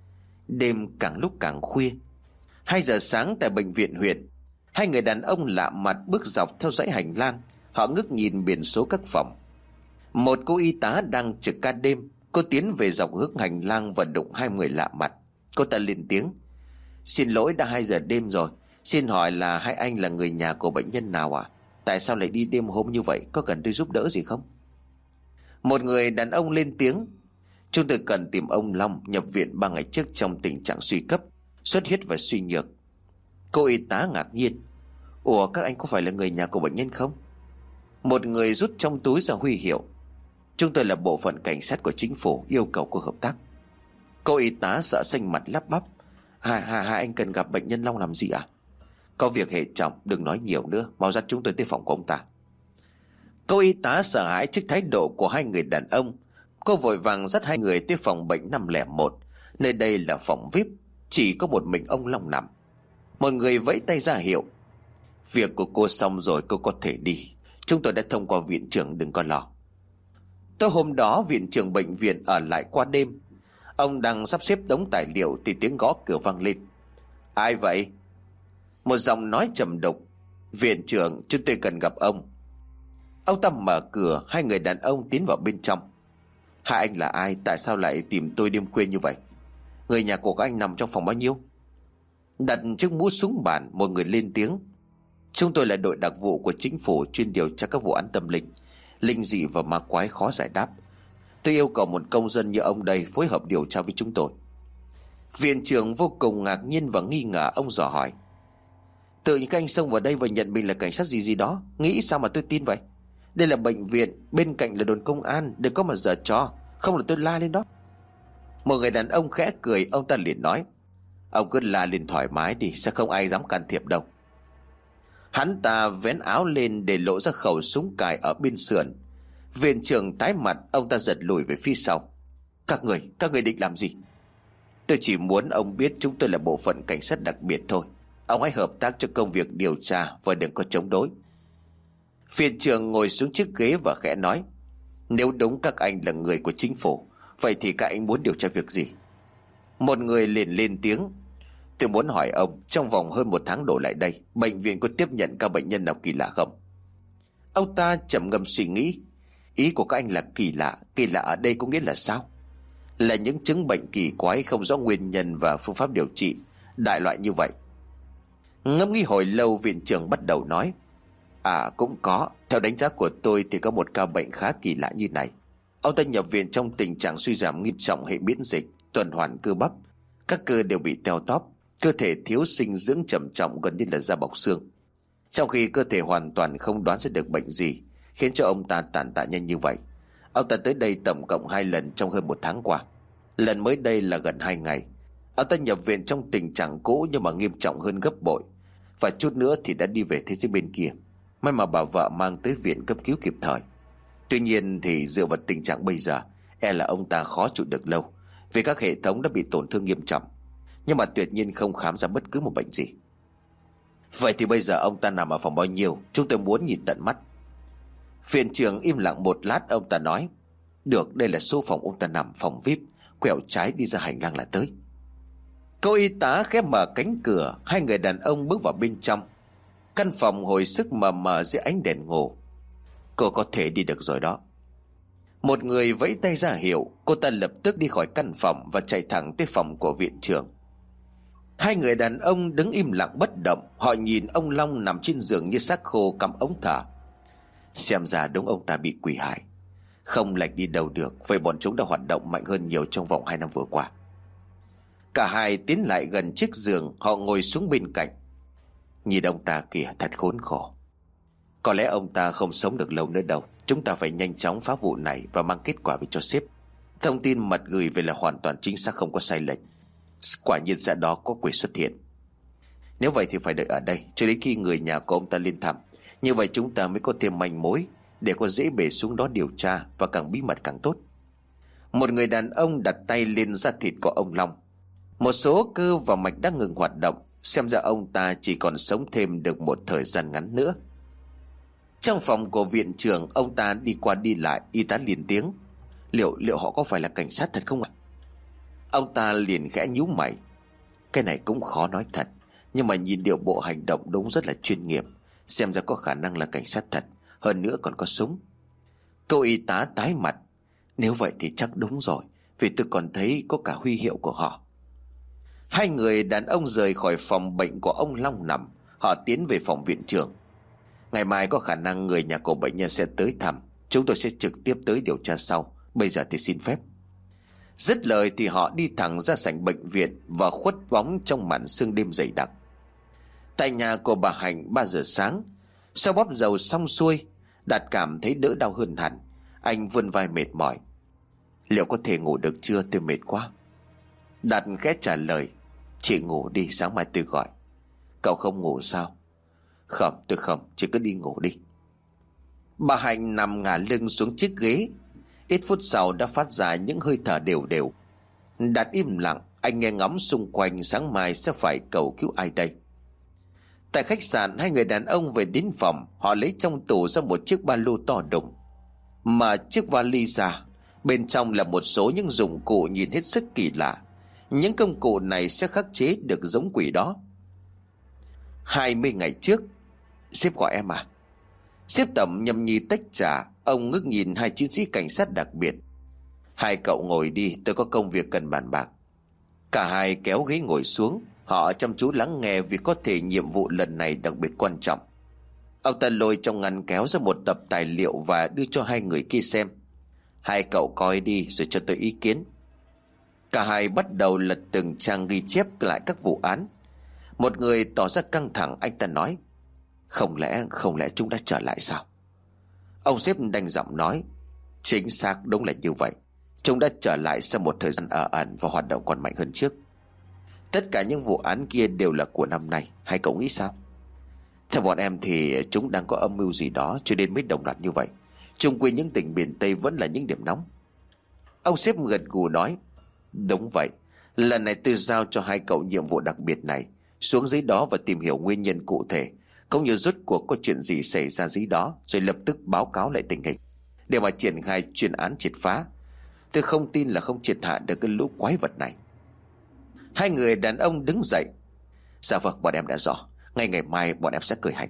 Đêm càng lúc càng khuya. Hai giờ sáng tại bệnh viện huyện. Hai người đàn ông lạ mặt bước dọc theo dãy hành lang. Họ ngước nhìn biển số các phòng. Một cô y tá đang trực ca đêm. Cô tiến về dọc hướng hành lang và đụng hai người lạ mặt. Cô ta lên tiếng. Xin lỗi, đã hai giờ đêm rồi. Xin hỏi là hai anh là người nhà của bệnh nhân nào à? Tại sao lại đi đêm hôm như vậy? Có cần tôi giúp đỡ gì không? Một người đàn ông lên tiếng. Chúng tôi cần tìm ông Long, nhập viện ba ngày trước trong tình trạng suy cấp, xuất huyết và suy nhược. Cô y tá ngạc nhiên. Ủa, các anh có phải là người nhà của bệnh nhân không? Một người rút trong túi ra huy hiệu. Chúng tôi là bộ phận cảnh sát của chính phủ, yêu cầu cô hợp tác. Cô y tá sợ xanh mặt lắp bắp. Hai hai hai anh cần gặp bệnh nhân Long làm gì à? Có việc hệ trọng, đừng nói nhiều nữa, mau dắt chúng tôi tới phòng của ông ta. Cô y tá sợ hãi trước thái độ của hai người đàn ông. Cô vội vàng dắt hai người tới phòng bệnh năm không một. Nơi đây là phòng vi ai pi, chỉ có một mình ông Long nằm. Một người vẫy tay ra hiệu. Việc của cô xong rồi, cô có thể đi. Chúng tôi đã thông qua viện trưởng, đừng có lo. Tối hôm đó viện trưởng bệnh viện ở lại qua đêm. Ông đang sắp xếp đống tài liệu thì tiếng gõ cửa vang lên. Ai vậy? Một giọng nói trầm đục. Viện trưởng, chúng tôi cần gặp ông. Ông ta mở cửa, hai người đàn ông tiến vào bên trong. Hai anh là ai? Tại sao lại tìm tôi đêm khuya như vậy? Người nhà của các anh nằm trong phòng bao nhiêu? Đặt chiếc mũ xuống bàn, một người lên tiếng. Chúng tôi là đội đặc vụ của chính phủ, chuyên điều tra các vụ án tâm linh, linh dị và ma quái khó giải đáp. Tôi yêu cầu một công dân như ông đây phối hợp điều tra với chúng tôi. Viện trưởng vô cùng ngạc nhiên và nghi ngờ. Ông dò hỏi. Tự nhiên các anh xông vào đây và nhận mình là cảnh sát gì gì đó, nghĩ sao mà tôi tin vậy? Đây là bệnh viện, bên cạnh là đồn công an, đừng có mà giở trò, không là tôi la lên đó. Một người đàn ông khẽ cười. Ông ta liền nói. Ông cứ la lên thoải mái đi, sẽ không ai dám can thiệp đâu. Hắn ta vén áo lên để lộ ra khẩu súng cài ở bên sườn. Viện trưởng tái mặt, ông ta giật lùi về phía sau. Các người, các người định làm gì? Tôi chỉ muốn ông biết chúng tôi là bộ phận cảnh sát đặc biệt thôi. Ông hãy hợp tác cho công việc điều tra và đừng có chống đối. Viện trưởng ngồi xuống chiếc ghế và khẽ nói: Nếu đúng các anh là người của chính phủ, vậy thì các anh muốn điều tra việc gì? Một người liền lên tiếng: Tôi muốn hỏi ông, trong vòng hơn một tháng đổ lại đây, bệnh viện có tiếp nhận các bệnh nhân nào kỳ lạ không? Ông ta trầm ngâm suy nghĩ. Ý của các anh là kỳ lạ, kỳ lạ ở đây có nghĩa là sao? Là những chứng bệnh kỳ quái không rõ nguyên nhân và phương pháp điều trị, đại loại như vậy. Ngẫm nghĩ hồi lâu, viện trưởng bắt đầu nói: À cũng có, theo đánh giá của tôi thì có một ca bệnh khá kỳ lạ như này. Ông ta nhập viện trong tình trạng suy giảm nghiêm trọng hệ miễn dịch, tuần hoàn cơ bắp, các cơ đều bị teo tóp, cơ thể thiếu dinh dưỡng trầm trọng, gần như là da bọc xương. Trong khi cơ thể hoàn toàn không đoán ra được bệnh gì, khiến cho ông ta tàn tạ nhanh như vậy. Ông ta tới đây tổng cộng hai lần trong hơn một tháng qua. Lần mới đây là gần hai ngày. Ông ta nhập viện trong tình trạng cũ nhưng mà nghiêm trọng hơn gấp bội, và chút nữa thì đã đi về thế giới bên kia. May mà bà vợ mang tới viện cấp cứu kịp thời. Tuy nhiên thì dựa vào tình trạng bây giờ, e là ông ta khó trụ được lâu, vì các hệ thống đã bị tổn thương nghiêm trọng. Nhưng mà tuyệt nhiên không khám ra bất cứ một bệnh gì. Vậy thì bây giờ ông ta nằm ở phòng bao nhiêu? Chúng tôi muốn nhìn tận mắt. Viện trưởng im lặng một lát, ông ta nói: Được, đây là số phòng ông ta nằm, phòng vi ai pi. Quẹo trái đi ra hành lang là tới. Cô y tá khép mở cánh cửa, hai người đàn ông bước vào bên trong. Căn phòng hồi sức mờ mờ dưới ánh đèn ngủ. Cô có thể đi được rồi đó. Một người vẫy tay ra hiệu. Cô ta lập tức đi khỏi căn phòng và chạy thẳng tới phòng của viện trưởng. Hai người đàn ông đứng im lặng bất động. Họ nhìn ông Long nằm trên giường như xác khô, cắm ống thở. Xem ra đúng ông ta bị quỷ hại, không lệch đi đâu được. Vậy bọn chúng đã hoạt động mạnh hơn nhiều trong vòng hai năm vừa qua. Cả hai tiến lại gần chiếc giường. Họ ngồi xuống bên cạnh. Nhìn ông ta kìa, thật khốn khổ. Có lẽ ông ta không sống được lâu nữa đâu. Chúng ta phải nhanh chóng phá vụ này và mang kết quả về cho sếp. Thông tin mật gửi về là hoàn toàn chính xác, không có sai lệch. Quả nhiên ra đó có quỷ xuất hiện. Nếu vậy thì phải đợi ở đây cho đến khi người nhà của ông ta lên thăm. Như vậy chúng ta mới có thêm manh mối để có dễ bề xuống đó điều tra, và càng bí mật càng tốt. Một người đàn ông đặt tay lên da thịt của ông Long. Một số cơ và mạch đã ngừng hoạt động. Xem ra ông ta chỉ còn sống thêm được một thời gian ngắn nữa. Trong phòng của viện trưởng, ông ta đi qua đi lại. Y tá liền tiếng: Liệu liệu họ có phải là cảnh sát thật không ạ? Ông ta liền khẽ nhíu mày. Cái này cũng khó nói thật, nhưng mà nhìn điệu bộ hành động đúng rất là chuyên nghiệp. Xem ra có khả năng là cảnh sát thật, hơn nữa còn có súng. Cô y tá tái mặt. Nếu vậy thì chắc đúng rồi, vì tôi còn thấy có cả huy hiệu của họ. Hai người đàn ông rời khỏi phòng bệnh của ông Long nằm. Họ tiến về phòng viện trưởng. Ngày mai có khả năng người nhà của bệnh nhân sẽ tới thăm. Chúng tôi sẽ trực tiếp tới điều tra sau. Bây giờ thì xin phép. Dứt lời thì họ đi thẳng ra sảnh bệnh viện và khuất bóng trong màn sương đêm dày đặc. Tại nhà của bà Hạnh, ba giờ sáng, sau bóp dầu xong xuôi, Đạt cảm thấy đỡ đau hơn hẳn. Anh vươn vai mệt mỏi. Liệu có thể ngủ được chưa, tôi mệt quá. Đạt khẽ trả lời: Chị ngủ đi, sáng mai tôi gọi. Cậu không ngủ sao? Không, tôi không, chị cứ đi ngủ đi. Bà Hạnh nằm ngả lưng xuống chiếc ghế. Ít phút sau đã phát ra những hơi thở đều đều. Đạt im lặng. Anh nghe ngóng xung quanh, sáng mai sẽ phải cầu cứu ai đây. Tại khách sạn, hai người đàn ông về đến phòng. Họ lấy trong tủ ra một chiếc ba lô to đùng, mà chiếc vali ra. Bên trong là một số những dụng cụ nhìn hết sức kỳ lạ. Những công cụ này sẽ khắc chế được giống quỷ đó. Hai mươi ngày trước. Sếp gọi em à? Sếp Tẩm nhâm nhi tách trà. Ông ngước nhìn hai chiến sĩ cảnh sát đặc biệt. Hai cậu ngồi đi, tôi có công việc cần bàn bạc. Cả hai kéo ghế ngồi xuống. Họ chăm chú lắng nghe, vì có thể nhiệm vụ lần này đặc biệt quan trọng. Ông ta lôi trong ngăn kéo ra một tập tài liệu và đưa cho hai người kia xem. Hai cậu coi đi rồi cho tôi ý kiến. Cả hai bắt đầu lật từng trang ghi chép lại các vụ án. Một người tỏ ra căng thẳng. Anh ta nói: Không lẽ không lẽ chúng đã trở lại sao? Ông sếp đanh giọng nói: Chính xác, đúng là như vậy. Chúng đã trở lại sau một thời gian ở ẩn và hoạt động còn mạnh hơn trước. Tất cả những vụ án kia đều là của năm nay. Hai cậu nghĩ sao? Theo bọn em thì chúng đang có âm mưu gì đó cho nên mới đồng loạt như vậy. Chung quy những tỉnh miền Tây vẫn là những điểm nóng. Ông sếp gật gù nói: Đúng vậy. Lần này tôi giao cho hai cậu nhiệm vụ đặc biệt này, xuống dưới đó và tìm hiểu nguyên nhân cụ thể, cũng như rốt cuộc có chuyện gì xảy ra dưới đó, rồi lập tức báo cáo lại tình hình để mà triển khai chuyên án triệt phá. Tôi không tin là không triệt hạ được cái lũ quái vật này. Hai người đàn ông đứng dậy: Dạ vâng, bọn em đã rõ. Ngay ngày mai bọn em sẽ cởi hành.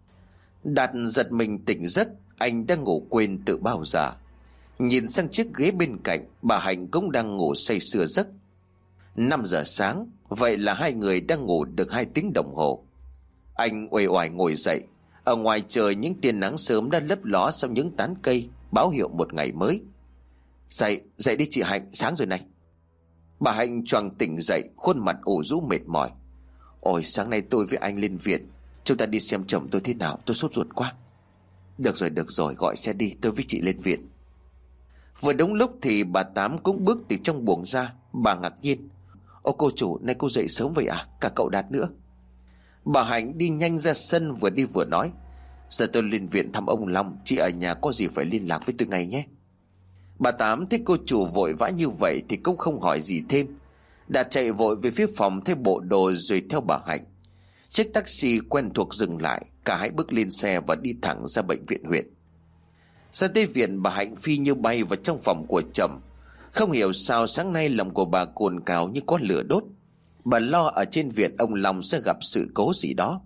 Đạt giật mình tỉnh giấc. Anh đang ngủ quên từ bao giờ. Nhìn sang chiếc ghế bên cạnh, bà Hạnh cũng đang ngủ say sưa giấc. Năm giờ sáng. Vậy là hai người đang ngủ được hai tiếng đồng hồ. Anh uể oải ngồi dậy. Ở ngoài trời những tia nắng sớm đã lấp ló sau những tán cây, báo hiệu một ngày mới. Dậy, dậy đi chị Hạnh, sáng rồi này. Bà Hạnh choàng tỉnh dậy, khuôn mặt ủ rũ mệt mỏi. Ôi, sáng nay tôi với anh lên viện. Chúng ta đi xem chồng tôi thế nào, tôi sốt ruột quá. Được rồi, được rồi, gọi xe đi, tôi với chị lên viện. Vừa đúng lúc thì bà Tám cũng bước từ trong buồng ra. Bà ngạc nhiên: Ô cô chủ, nay cô dậy sớm vậy à? Cả cậu Đạt nữa. Bà Hạnh đi nhanh ra sân, vừa đi vừa nói: Giờ tôi lên viện thăm ông Long, chị ở nhà có gì phải liên lạc với tôi ngay nhé. Bà Tám thấy cô chủ vội vã như vậy thì cũng không hỏi gì thêm. Đạt chạy vội về phía phòng thay bộ đồ rồi theo bà Hạnh. Chiếc taxi quen thuộc dừng lại. Cả hai bước lên xe và đi thẳng ra bệnh viện huyện. Ra tới viện, bà Hạnh phi như bay vào trong phòng của chồng. Không hiểu sao sáng nay lòng của bà cồn cào như có lửa đốt. Bà lo ở trên viện ông Long sẽ gặp sự cố gì đó.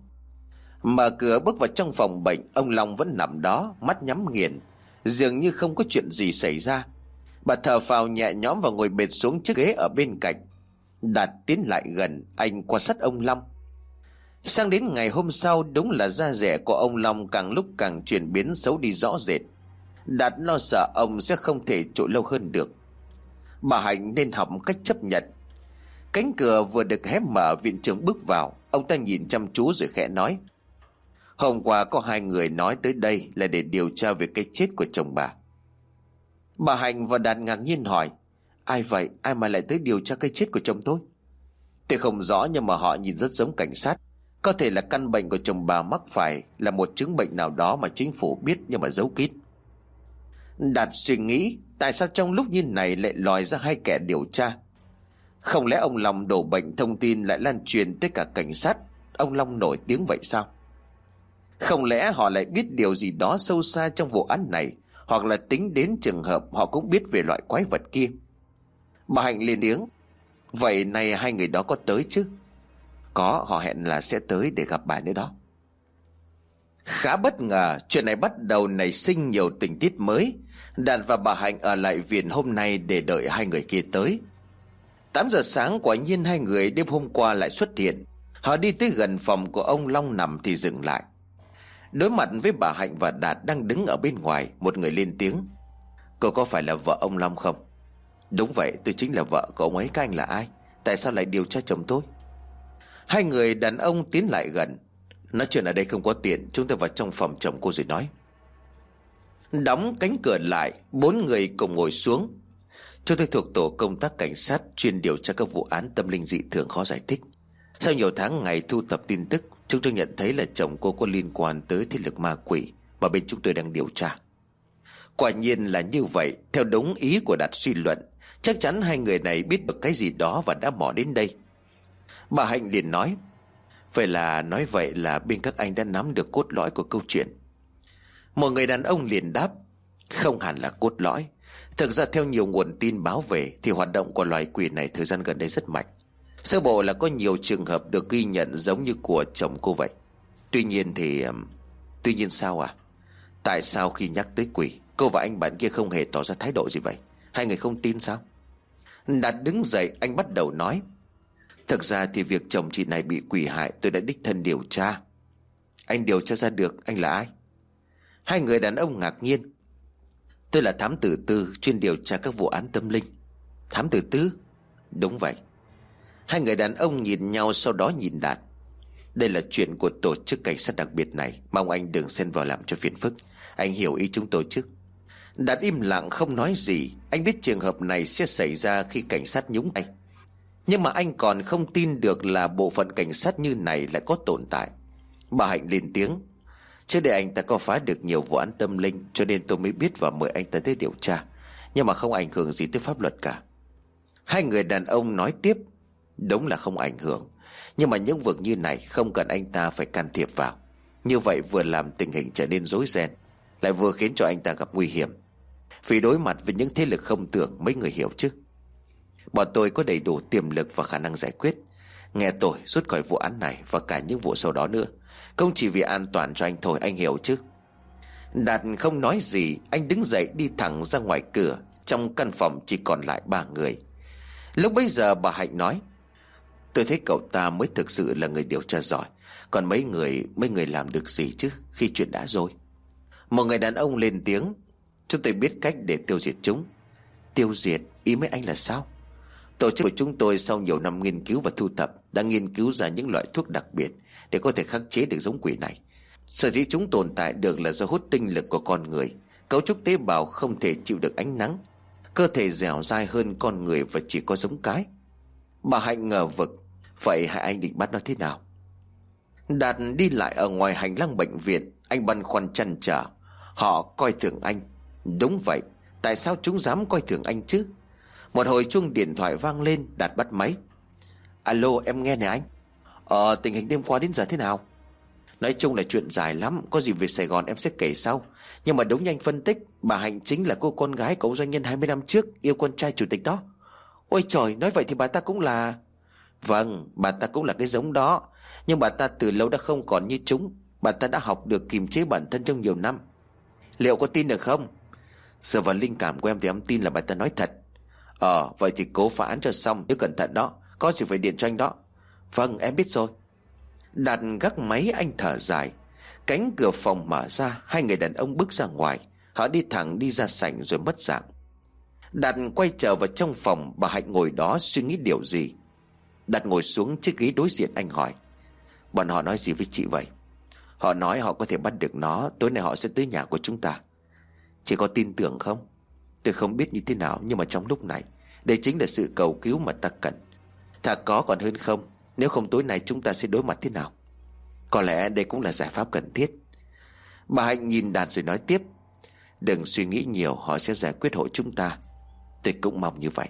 Mở cửa bước vào trong phòng bệnh, ông Long vẫn nằm đó, mắt nhắm nghiền, dường như không có chuyện gì xảy ra. Bà thở phào nhẹ nhõm và ngồi bệt xuống chiếc ghế ở bên cạnh. Đạt tiến lại gần, anh quan sát ông Long. Sang đến ngày hôm sau, đúng là da dẻ của ông Long càng lúc càng chuyển biến xấu đi rõ rệt. Đạt lo sợ ông sẽ không thể trụ lâu hơn được. Bà Hạnh nên học cách chấp nhận. Cánh cửa vừa được hé mở, viện trưởng bước vào. Ông ta nhìn chăm chú rồi khẽ nói: Hôm qua có hai người nói tới đây là để điều tra về cái chết của chồng bà. Bà Hạnh và Đạt ngạc nhiên hỏi: Ai vậy? Ai mà lại tới điều tra cái chết của chồng tôi? Tôi không rõ, nhưng mà họ nhìn rất giống cảnh sát. Có thể là căn bệnh của chồng bà mắc phải là một chứng bệnh nào đó mà chính phủ biết nhưng mà giấu kín. Đạt suy nghĩ, tại sao trong lúc như này lại lòi ra hai kẻ điều tra? Không lẽ ông Long đổ bệnh, thông tin lại lan truyền tới cả cảnh sát? Ông Long nổi tiếng vậy sao? Không lẽ họ lại biết điều gì đó sâu xa trong vụ án này, hoặc là tính đến trường hợp họ cũng biết về loại quái vật kia? Bà Hạnh lên tiếng: Vậy này hai người đó có tới chứ? Có, họ hẹn là sẽ tới để gặp bà nữa đó. Khá bất ngờ, chuyện này bắt đầu nảy sinh nhiều tình tiết mới. Đạt và bà Hạnh ở lại viện hôm nay để đợi hai người kia tới. Tám giờ sáng, quả nhiên hai người đêm hôm qua lại xuất hiện. Họ đi tới gần phòng của ông Long nằm thì dừng lại. Đối mặt với bà Hạnh và Đạt đang đứng ở bên ngoài, một người lên tiếng: Cô có phải là vợ ông Long không? Đúng vậy, tôi chính là vợ của ông ấy. Các anh là ai? Tại sao lại điều tra chồng tôi? Hai người đàn ông tiến lại gần. Nói chuyện ở đây không có tiện, chúng tôi vào trong phòng chồng cô rồi nói. Đóng cánh cửa lại, bốn người cùng ngồi xuống. Chúng tôi thuộc tổ công tác cảnh sát chuyên điều tra các vụ án tâm linh dị thường khó giải thích. Sau nhiều tháng ngày thu thập tin tức, chúng tôi nhận thấy là chồng cô có liên quan tới thế lực ma quỷ mà bên chúng tôi đang điều tra. Quả nhiên là như vậy. Theo đúng ý của Đạt suy luận, chắc chắn hai người này biết được cái gì đó và đã mò đến đây. Bà Hạnh liền nói: Vậy là nói vậy là bên các anh đã nắm được cốt lõi của câu chuyện. Một người đàn ông liền đáp: Không hẳn là cốt lõi. Thực ra theo nhiều nguồn tin báo về thì hoạt động của loài quỷ này thời gian gần đây rất mạnh. Sơ bộ là có nhiều trường hợp được ghi nhận giống như của chồng cô vậy. Tuy nhiên thì... Tuy nhiên sao à? Tại sao khi nhắc tới quỷ, cô và anh bạn kia không hề tỏ ra thái độ gì vậy? Hai người không tin sao? Đạt đứng dậy, anh bắt đầu nói: Thực ra thì việc chồng chị này bị quỷ hại tôi đã đích thân điều tra. Anh điều tra ra được anh là ai? Hai người đàn ông ngạc nhiên. Tôi là thám tử tư, chuyên điều tra các vụ án tâm linh. Thám tử tư? Đúng vậy. Hai người đàn ông nhìn nhau, sau đó nhìn Đạt. Đây là chuyện của tổ chức cảnh sát đặc biệt này, mong anh đừng xen vào làm cho phiền phức. Anh hiểu ý chúng tôi chứ? Đạt im lặng không nói gì. Anh biết trường hợp này sẽ xảy ra khi cảnh sát nhúng tay. Nhưng mà anh còn không tin được là bộ phận cảnh sát như này lại có tồn tại. Bà Hạnh lên tiếng: Trước đây anh ta có phá được nhiều vụ án tâm linh, cho nên tôi mới biết và mời anh ta tới điều tra. Nhưng mà không ảnh hưởng gì tới pháp luật cả. Hai người đàn ông nói tiếp: Đúng là không ảnh hưởng, nhưng mà những việc như này không cần anh ta phải can thiệp vào. Như vậy vừa làm tình hình trở nên rối ren, lại vừa khiến cho anh ta gặp nguy hiểm. Vì đối mặt với những thế lực không tưởng, mấy người hiểu chứ. Bọn tôi có đầy đủ tiềm lực và khả năng giải quyết. Nghe tôi rút khỏi vụ án này và cả những vụ sau đó nữa, không chỉ vì an toàn cho anh thôi, anh hiểu chứ. Đạt không nói gì, anh đứng dậy đi thẳng ra ngoài cửa. Trong căn phòng chỉ còn lại ba người. Lúc bấy giờ bà Hạnh nói: Tôi thấy cậu ta mới thực sự là người điều tra giỏi. Còn mấy người Mấy người làm được gì chứ khi chuyện đã rồi. Một người đàn ông lên tiếng: Chúng tôi biết cách để tiêu diệt chúng. Tiêu diệt? Ý mấy anh là sao? Tổ chức của chúng tôi sau nhiều năm nghiên cứu và thu thập đã nghiên cứu ra những loại thuốc đặc biệt để có thể khắc chế được giống quỷ này. Sở dĩ chúng tồn tại được là do hút tinh lực của con người. Cấu trúc tế bào không thể chịu được ánh nắng, cơ thể dẻo dai hơn con người và chỉ có giống cái. Bà Hạnh ngờ vực: Vậy hai anh định bắt nó thế nào? Đạt đi lại ở ngoài hành lang bệnh viện. Anh băn khoăn trăn trở. Họ coi thường anh. Đúng vậy, tại sao chúng dám coi thường anh chứ? Một hồi chuông điện thoại vang lên. Đạt bắt máy. Alo, em nghe nè anh. Ờ, tình hình đêm qua đến giờ thế nào? Nói chung là chuyện dài lắm, có gì về Sài Gòn em sẽ kể sau. Nhưng mà đúng như anh phân tích, bà Hạnh chính là cô con gái của ông doanh nhân hai mươi năm trước yêu con trai chủ tịch đó. Ôi trời, nói vậy thì bà ta cũng là... Vâng, bà ta cũng là cái giống đó. Nhưng bà ta từ lâu đã không còn như chúng. Bà ta đã học được kiềm chế bản thân trong nhiều năm. Liệu có tin được không? Dựa vào linh cảm của em thì em tin là bà ta nói thật. Ờ, vậy thì cố phá án cho xong, nhớ cẩn thận đó. Có gì phải điện cho anh đó. Vâng, em biết rồi. Đạt gác máy, anh thở dài. Cánh cửa phòng mở ra. Hai người đàn ông bước ra ngoài. Họ đi thẳng đi ra sảnh rồi mất dạng. Đạt quay trở vào trong phòng. Bà Hạnh ngồi đó suy nghĩ điều gì. Đạt ngồi xuống chiếc ghế đối diện, anh hỏi: Bọn họ nói gì với chị vậy? Họ nói họ có thể bắt được nó. Tối nay họ sẽ tới nhà của chúng ta. Chị có tin tưởng không? Tôi không biết như thế nào, nhưng mà trong lúc này đây chính là sự cầu cứu mà ta cần. Thà có còn hơn không. Nếu không tối nay chúng ta sẽ đối mặt thế nào? Có lẽ đây cũng là giải pháp cần thiết. Bà Hạnh nhìn Đạt rồi nói tiếp: Đừng suy nghĩ nhiều, họ sẽ giải quyết hộ chúng ta. Tôi cũng mong như vậy.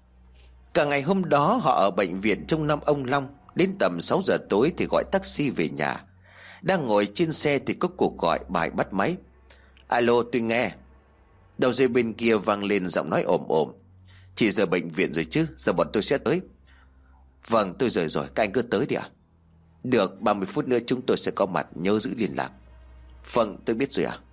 Cả ngày hôm đó họ ở bệnh viện trông nom ông Long. Đến tầm sáu giờ tối thì gọi taxi về nhà. Đang ngồi trên xe thì có cuộc gọi. Bà Hạnh bắt máy. Alo, tôi nghe. Đầu dây bên kia vang lên giọng nói ồm ồm: Chị giờ bệnh viện rồi chứ? Giờ bọn tôi sẽ tới. Vâng, tôi rời rồi, các anh cứ tới đi ạ. Được, ba mươi phút nữa chúng tôi sẽ có mặt, nhớ giữ liên lạc. Vâng, tôi biết rồi ạ.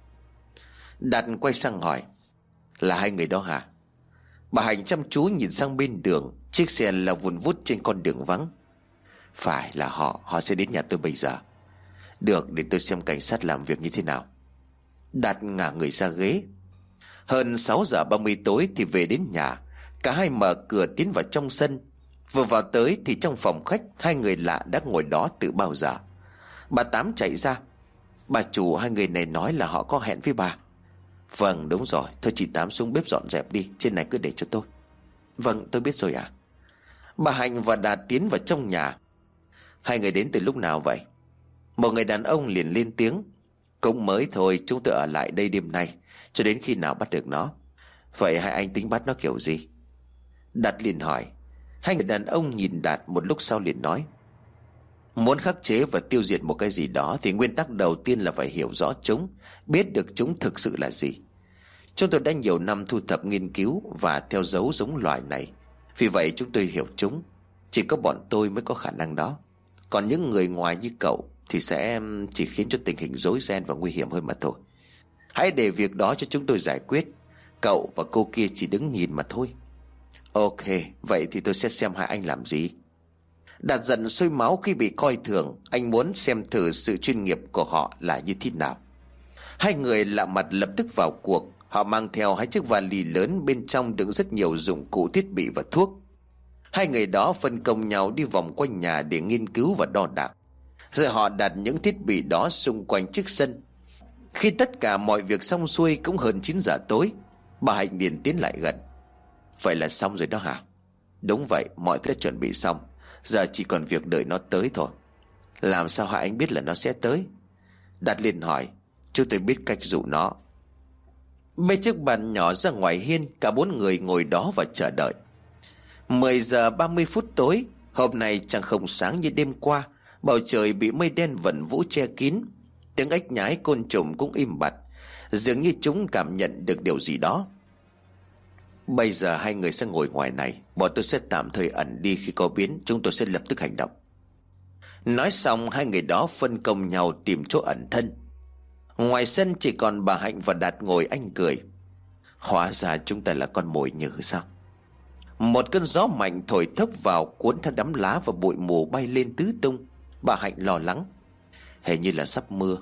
Đạt quay sang hỏi: Là hai người đó hả? Bà Hạnh chăm chú nhìn sang bên đường. Chiếc xe là vùn vút trên con đường vắng. Phải là họ, họ sẽ đến nhà tôi bây giờ. Được, để tôi xem cảnh sát làm việc như thế nào. Đạt ngả người ra ghế. Hơn sáu giờ ba mươi tối thì về đến nhà. Cả hai mở cửa tiến vào trong sân. Vừa vào tới thì trong phòng khách, hai người lạ đã ngồi đó từ bao giờ. Bà Tám chạy ra: Bà chủ, hai người này nói là họ có hẹn với bà. Vâng, đúng rồi. Thôi chị Tám xuống bếp dọn dẹp đi, trên này cứ để cho tôi. Vâng, tôi biết rồi ạ. Bà Hạnh và Đạt tiến vào trong nhà. Hai người đến từ lúc nào vậy? Một người đàn ông liền lên tiếng: Cũng mới thôi, chúng tôi ở lại đây đêm nay cho đến khi nào bắt được nó. Vậy hai anh tính bắt nó kiểu gì? Đạt liền hỏi. Hai người đàn ông nhìn Đạt một lúc sau liền nói: Muốn khắc chế và tiêu diệt một cái gì đó thì nguyên tắc đầu tiên là phải hiểu rõ chúng, biết được chúng thực sự là gì. Chúng tôi đã nhiều năm thu thập nghiên cứu và theo dấu giống loài này. Vì vậy chúng tôi hiểu chúng. Chỉ có bọn tôi mới có khả năng đó. Còn những người ngoài như cậu thì sẽ chỉ khiến cho tình hình rối ren và nguy hiểm hơn mà thôi. Hãy để việc đó cho chúng tôi giải quyết. Cậu và cô kia chỉ đứng nhìn mà thôi. Ok, vậy thì tôi sẽ xem hai anh làm gì. Đạt giận sôi máu khi bị coi thường. Anh muốn xem thử sự chuyên nghiệp của họ là như thế nào. Hai người lạ mặt lập tức vào cuộc. Họ mang theo hai chiếc vali lớn, bên trong đựng rất nhiều dụng cụ thiết bị và thuốc. Hai người đó phân công nhau đi vòng quanh nhà để nghiên cứu và đo đạc. Rồi họ đặt những thiết bị đó xung quanh chiếc sân. Khi tất cả mọi việc xong xuôi cũng hơn chín giờ tối. Bà Hạnh liền tiến lại gần. Vậy là xong rồi đó hả? Đúng vậy, mọi thứ đã chuẩn bị xong, giờ chỉ còn việc đợi nó tới thôi. Làm sao hả anh biết là nó sẽ tới? Đạt liền hỏi. Chúng tôi biết cách dụ nó. Bê chiếc bàn nhỏ ra ngoài hiên, cả bốn người ngồi đó và chờ đợi. Mười giờ ba mươi phút tối. Hôm nay chẳng không sáng như đêm qua. Bầu trời bị mây đen vẩn vũ che kín. Tiếng ếch nhái côn trùng cũng im bặt, dường như chúng cảm nhận được điều gì đó. Bây giờ hai người sẽ ngồi ngoài này, bọn tôi sẽ tạm thời ẩn đi, khi có biến chúng tôi sẽ lập tức hành động. Nói xong hai người đó phân công nhau tìm chỗ ẩn thân. Ngoài sân chỉ còn bà Hạnh và Đạt ngồi. Anh cười. Hóa ra chúng ta là con mồi nhử sao? Một cơn gió mạnh thổi thốc vào, cuốn theo đám lá và bụi mù bay lên tứ tung. Bà Hạnh lo lắng. Hình như là sắp mưa.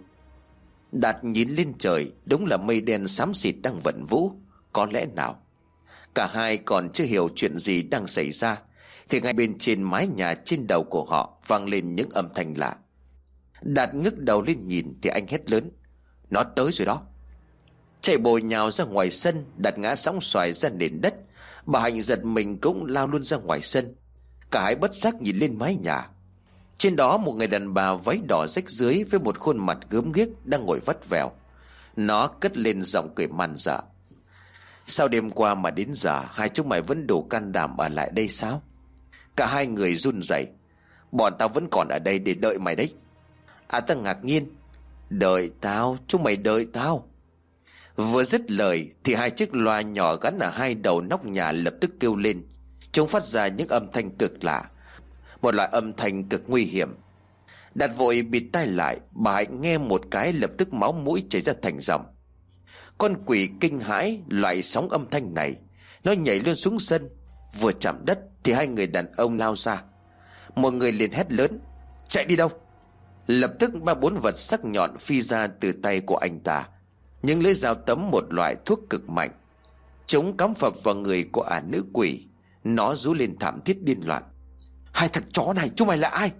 Đạt nhìn lên trời, đúng là mây đen xám xịt đang vẩn vũ. Có lẽ nào? Cả hai còn chưa hiểu chuyện gì đang xảy ra thì ngay bên trên mái nhà trên đầu của họ vang lên những âm thanh lạ. Đạt ngước đầu lên nhìn thì anh hét lớn. Nó tới rồi đó. Chạy bồi nhào ra ngoài sân. Đạt ngã sóng xoài ra nền đất. Bà Hạnh giật mình cũng lao luôn ra ngoài sân. Cả hai bất giác nhìn lên mái nhà. Trên đó một người đàn bà váy đỏ rách rưới với một khuôn mặt gớm ghiếc đang ngồi vắt vẻo. Nó cất lên giọng cười man dợ. Sao đêm qua mà đến giờ hai chúng mày vẫn đủ can đảm ở lại đây sao? Cả hai người run rẩy. Bọn tao vẫn còn ở đây để đợi mày đấy. À, ta ngạc nhiên. Đợi tao? Chúng mày đợi tao? Vừa dứt lời thì hai chiếc loa nhỏ gắn ở hai đầu nóc nhà lập tức kêu lên. Chúng phát ra những âm thanh cực lạ, một loại âm thanh cực nguy hiểm. Đạt vội bịt tai lại. Bà Hạnh nghe một cái lập tức máu mũi chảy ra thành dòng. Con quỷ kinh hãi loại sóng âm thanh này, nó nhảy luôn xuống sân. Vừa chạm đất thì hai người đàn ông lao ra. Một người liền hét lớn. Chạy đi đâu? Lập tức ba bốn vật sắc nhọn phi ra từ tay của anh ta. Nhưng lưỡi dao tấm một loại thuốc cực mạnh. Chúng cắm phập vào người của ả nữ quỷ. Nó rú lên thảm thiết điên loạn. Hai thằng chó này, chúng mày là ai?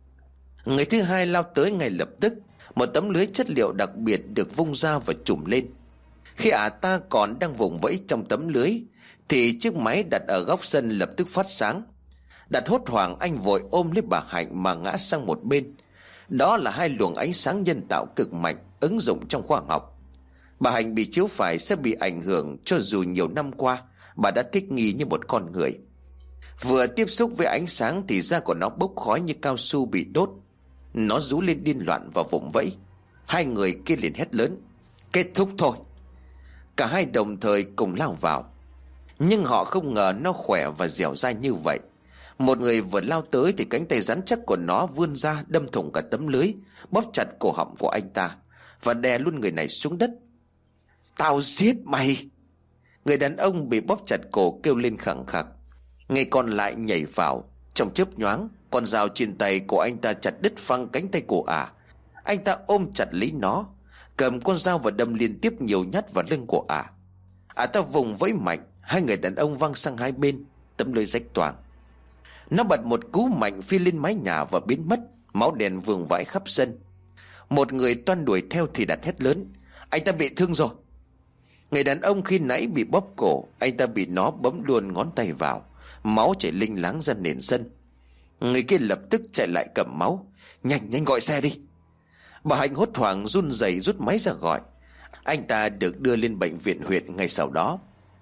Người thứ hai lao tới ngay lập tức. Một tấm lưới chất liệu đặc biệt được vung ra và trùm lên. Khi ả ta còn đang vùng vẫy trong tấm lưới thì chiếc máy đặt ở góc sân lập tức phát sáng. Đặt hốt hoảng, anh vội ôm lấy bà Hạnh mà ngã sang một bên. Đó là hai luồng ánh sáng nhân tạo cực mạnh ứng dụng trong khoa học. Bà Hạnh bị chiếu phải sẽ bị ảnh hưởng, cho dù nhiều năm qua bà đã thích nghi như một con người. Vừa tiếp xúc với ánh sáng thì da của nó bốc khói như cao su bị đốt. Nó rú lên điên loạn và vùng vẫy. Hai người kia liền hét lớn. Kết thúc thôi. Cả hai đồng thời cùng lao vào. Nhưng họ không ngờ nó khỏe và dẻo dai như vậy. Một người vừa lao tới thì cánh tay rắn chắc của nó vươn ra đâm thủng cả tấm lưới, bóp chặt cổ họng của anh ta và đè luôn người này xuống đất. Tao giết mày! Người đàn ông bị bóp chặt cổ kêu lên khẳng khặc. Người còn lại nhảy vào. Trong chớp nhoáng, con dao trên tay của anh ta chặt đứt phăng cánh tay của ả. Anh ta ôm chặt lấy nó, cầm con dao và đâm liên tiếp nhiều nhát vào lưng của ả. Ả ta vùng vẫy mạnh. Hai người đàn ông văng sang hai bên. Tấm lưới rách toang. Nó bật một cú mạnh phi lên mái nhà và biến mất. Máu đen vương vãi khắp sân. Một người toan đuổi theo thì Đạt hét lớn. Anh ta bị thương rồi. Người đàn ông khi nãy bị bóp cổ, anh ta bị nó bấm luôn ngón tay vào. Máu chảy linh láng ra nền sân. Người kia lập tức chạy lại cầm máu. Nhanh nhanh gọi xe đi. Bà Hạnh hốt hoảng run rẩy rút máy ra gọi. Anh ta được đưa lên bệnh viện huyện ngay sau đó.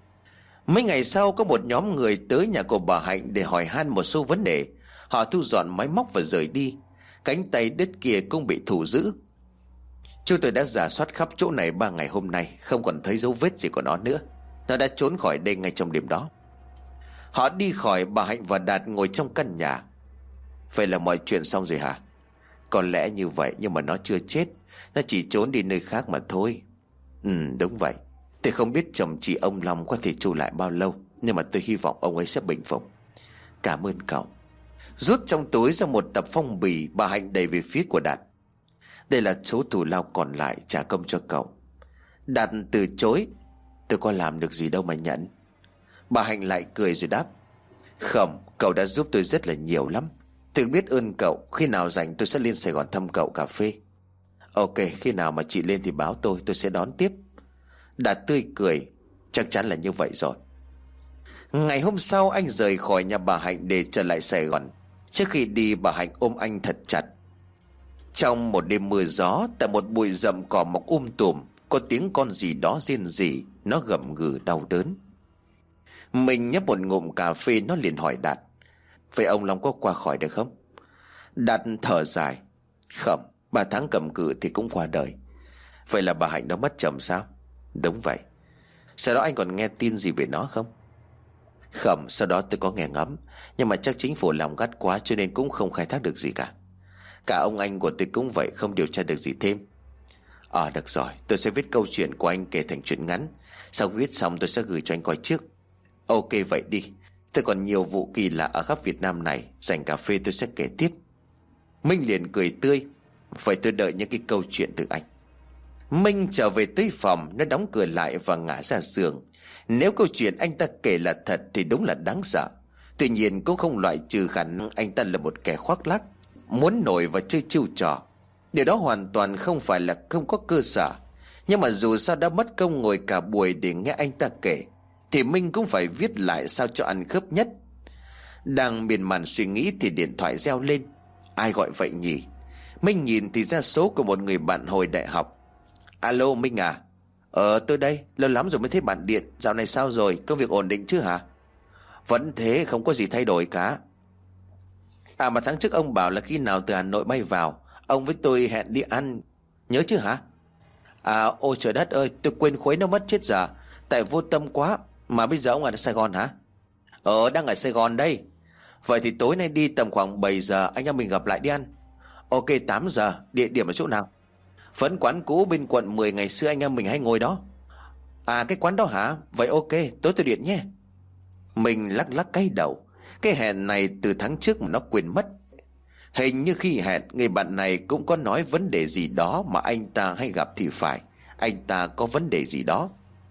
Mấy ngày sau có một nhóm người tới nhà của bà Hạnh để hỏi han một số vấn đề. Họ thu dọn máy móc và rời đi. Cánh tay đứt kia cũng bị thủ giữ. Chúng tôi đã rà soát khắp chỗ này ba ngày hôm nay, không còn thấy dấu vết gì của nó nữa. Nó đã trốn khỏi đây ngay trong đêm đó. Họ đi khỏi. Bà Hạnh và Đạt ngồi trong căn nhà. Vậy là mọi chuyện xong rồi hả? Có lẽ như vậy, nhưng mà nó chưa chết. Nó chỉ trốn đi nơi khác mà thôi. Ừ, đúng vậy. Tôi không biết chồng chị ông Long có thể trụ lại bao lâu, nhưng mà tôi hy vọng ông ấy sẽ bình phục. Cảm ơn cậu. Rút trong túi ra một tập phong bì, bà Hạnh đẩy về phía của Đạt. Đây là số thù lao còn lại, trả công cho cậu. Đạt từ chối. Tôi có làm được gì đâu mà nhận. Bà Hạnh lại cười rồi đáp. Không, cậu đã giúp tôi rất là nhiều lắm. Tôi biết ơn cậu. Khi nào rảnh tôi sẽ lên Sài Gòn thăm cậu cà phê. Ok, khi nào mà chị lên thì báo tôi, tôi sẽ đón tiếp. Đạt tươi cười. Chắc chắn là như vậy rồi. Ngày hôm sau anh rời khỏi nhà bà Hạnh để trở lại Sài Gòn. Trước khi đi, bà Hạnh ôm anh thật chặt. Trong một đêm mưa gió, tại một bụi rậm cỏ mọc um tùm, có tiếng con gì đó rên rỉ. Nó gầm gừ đau đớn. Mình nhấp một ngụm cà phê, nó liền hỏi Đạt: vậy ông Long có qua khỏi được không? Đạt thở dài: không, ba tháng cầm cự thì cũng qua đời. Vậy là bà Hạnh đã mất chồng sao? Đúng vậy. Sau đó anh còn nghe tin gì về nó không? Không, sau đó tôi có nghe ngóng, nhưng mà chắc chính phủ lòng gắt quá cho nên cũng không khai thác được gì cả. Cả ông anh của tôi cũng vậy, không điều tra được gì thêm. À được rồi, tôi sẽ viết câu chuyện của anh kể thành chuyện ngắn. Sau viết xong tôi sẽ gửi cho anh coi trước. Ok vậy đi. Tôi còn nhiều vụ kỳ lạ ở khắp Việt Nam này, dành cà phê tôi sẽ kể tiếp. Minh liền cười tươi: vậy tôi đợi những cái câu chuyện từ anh. Minh trở về tới phòng, nó đóng cửa lại và ngả ra giường. Nếu câu chuyện anh ta kể là thật thì đúng là đáng sợ. Tuy nhiên cũng không loại trừ khả năng anh ta là một kẻ khoác lác, muốn nổi và chơi chiêu trò. Điều đó hoàn toàn không phải là không có cơ sở. Nhưng mà dù sao đã mất công ngồi cả buổi để nghe anh ta kể, thì Minh cũng phải viết lại sao cho ăn khớp nhất. Đang miên man suy nghĩ thì điện thoại reo lên. Ai gọi vậy nhỉ? Minh nhìn thì ra số của một người bạn hồi đại học. Alo Minh à? Ờ tôi đây, lâu lắm rồi mới thấy bạn điện. Dạo này sao rồi, công việc ổn định chứ hả? Vẫn thế, không có gì thay đổi cả. À mà tháng trước ông bảo là khi nào từ Hà Nội bay vào, ông với tôi hẹn đi ăn, nhớ chứ hả? À ôi trời đất ơi, tôi quên khuấy nó mất chết giờ. Tại vô tâm quá. Mà bây giờ ông ở Sài Gòn hả? Ờ đang ở Sài Gòn đây. Vậy thì tối nay đi tầm khoảng bảy giờ anh em mình gặp lại đi ăn. Ok tám giờ, địa điểm ở chỗ nào? Vẫn quán cũ bên quận mười ngày xưa anh em mình hay ngồi đó. À cái quán đó hả? Vậy ok, tối tôi điện nhé. Mình lắc lắc cái đầu. Cái hẹn này từ tháng trước mà nó quên mất. Hình như khi hẹn, người bạn này cũng có nói vấn đề gì đó mà anh ta hay gặp thì phải. Anh ta có vấn đề gì đó.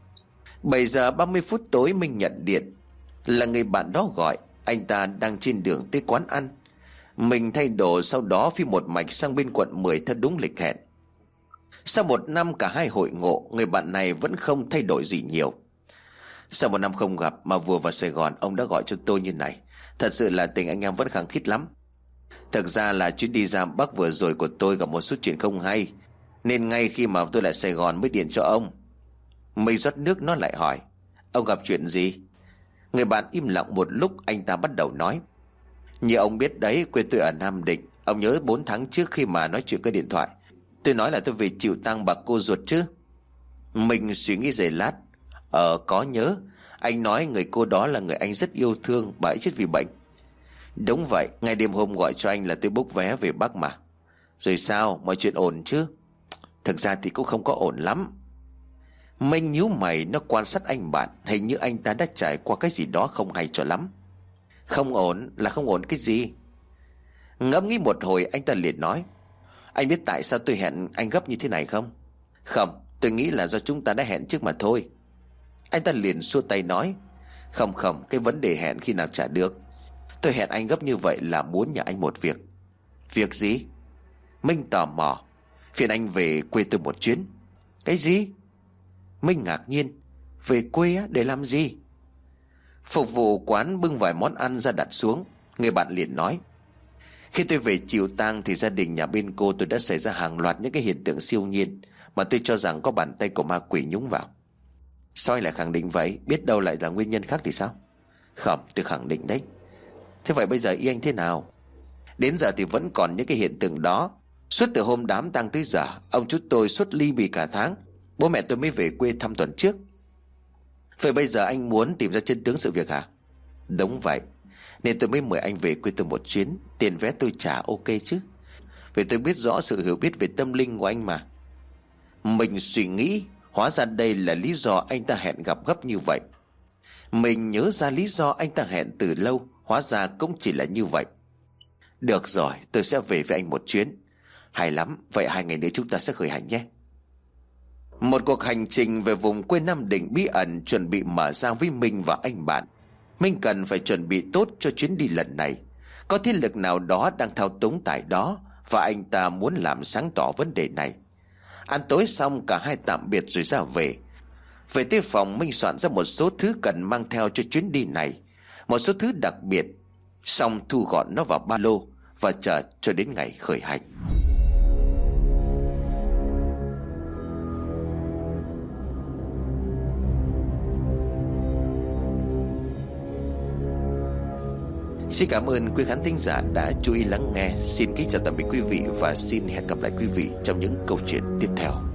Bảy giờ ba mươi phút tối mình nhận điện. Là người bạn đó gọi. Anh ta đang trên đường tới quán ăn. Mình thay đồ sau đó phi một mạch sang bên quận mười theo đúng lịch hẹn. Sau một năm cả hai hội ngộ, người bạn này vẫn không thay đổi gì nhiều. Sau một năm không gặp mà vừa vào Sài Gòn ông đã gọi cho tôi như này. Thật sự là tình anh em vẫn khăng khít lắm. Thực ra là chuyến đi ra Bắc vừa rồi của tôi gặp một số chuyện không hay, nên ngay khi mà tôi lại Sài Gòn mới điện cho ông. Mây rót nước nó lại hỏi: ông gặp chuyện gì? Người bạn im lặng một lúc, anh ta bắt đầu nói: như ông biết đấy, quê tôi ở Nam Định. Ông nhớ bốn tháng trước khi mà nói chuyện qua điện thoại, tôi nói là tôi về chịu tang bà cô ruột chứ? Mình suy nghĩ giây lát. Ờ có nhớ. Anh nói người cô đó là người anh rất yêu thương, bà ấy chết vì bệnh. Đúng vậy, ngay đêm hôm gọi cho anh là tôi book vé về Bắc mà. Rồi sao, mọi chuyện ổn chứ? Thực ra thì cũng không có ổn lắm. Minh nhíu mày, nó quan sát anh bạn. Hình như anh ta đã trải qua cái gì đó không hay cho lắm. Không ổn là không ổn cái gì? Ngẫm nghĩ một hồi anh ta liền nói: anh biết tại sao tôi hẹn anh gấp như thế này không? Không, tôi nghĩ là do chúng ta đã hẹn trước mà thôi. Anh ta liền xua tay nói: không không, cái vấn đề hẹn khi nào trả được. Tôi hẹn anh gấp như vậy là muốn nhờ anh một việc. Việc gì? Minh tò mò: phiền anh về quê tôi một chuyến. Cái gì? Minh ngạc nhiên: về quê á, để làm gì? Phục vụ quán bưng vài món ăn ra đặt xuống. Người bạn liền nói: khi tôi về chịu tang thì gia đình nhà bên cô tôi đã xảy ra hàng loạt những cái hiện tượng siêu nhiên mà tôi cho rằng có bàn tay của ma quỷ nhúng vào. Sao anh lại khẳng định vậy? Biết đâu lại là nguyên nhân khác thì sao? Không, tôi khẳng định đấy. Thế vậy bây giờ ý anh thế nào? Đến giờ thì vẫn còn những cái hiện tượng đó. Suốt từ hôm đám tang tới giờ, ông chú tôi suốt ly bì cả tháng. Bố mẹ tôi mới về quê thăm tuần trước. Vậy bây giờ anh muốn tìm ra chân tướng sự việc hả? Đúng vậy. Nên tôi mới mời anh về quê tôi một chuyến. Tiền vé tôi trả ok chứ? Vì tôi biết rõ sự hiểu biết về tâm linh của anh mà. Mình suy nghĩ, hóa ra đây là lý do anh ta hẹn gặp gấp như vậy. Mình nhớ ra lý do anh ta hẹn từ lâu, hóa ra cũng chỉ là như vậy. Được rồi, tôi sẽ về với anh một chuyến. Hay lắm, vậy hai ngày nữa chúng ta sẽ khởi hành nhé. Một cuộc hành trình về vùng quê Nam Định bí ẩn chuẩn bị mở ra với Minh và anh bạn. Minh cần phải chuẩn bị tốt cho chuyến đi lần này. Có thế lực nào đó đang thao túng tại đó, và anh ta muốn làm sáng tỏ vấn đề này. Ăn tối xong cả hai tạm biệt rồi ra về. Về tới phòng, Minh soạn ra một số thứ cần mang theo cho chuyến đi này, một số thứ đặc biệt. Xong thu gọn nó vào ba lô và chờ cho đến ngày khởi hành. Xin cảm ơn quý khán thính giả đã chú ý lắng nghe. Xin kính chào tạm biệt quý vị và xin hẹn gặp lại quý vị trong những câu chuyện tiếp theo.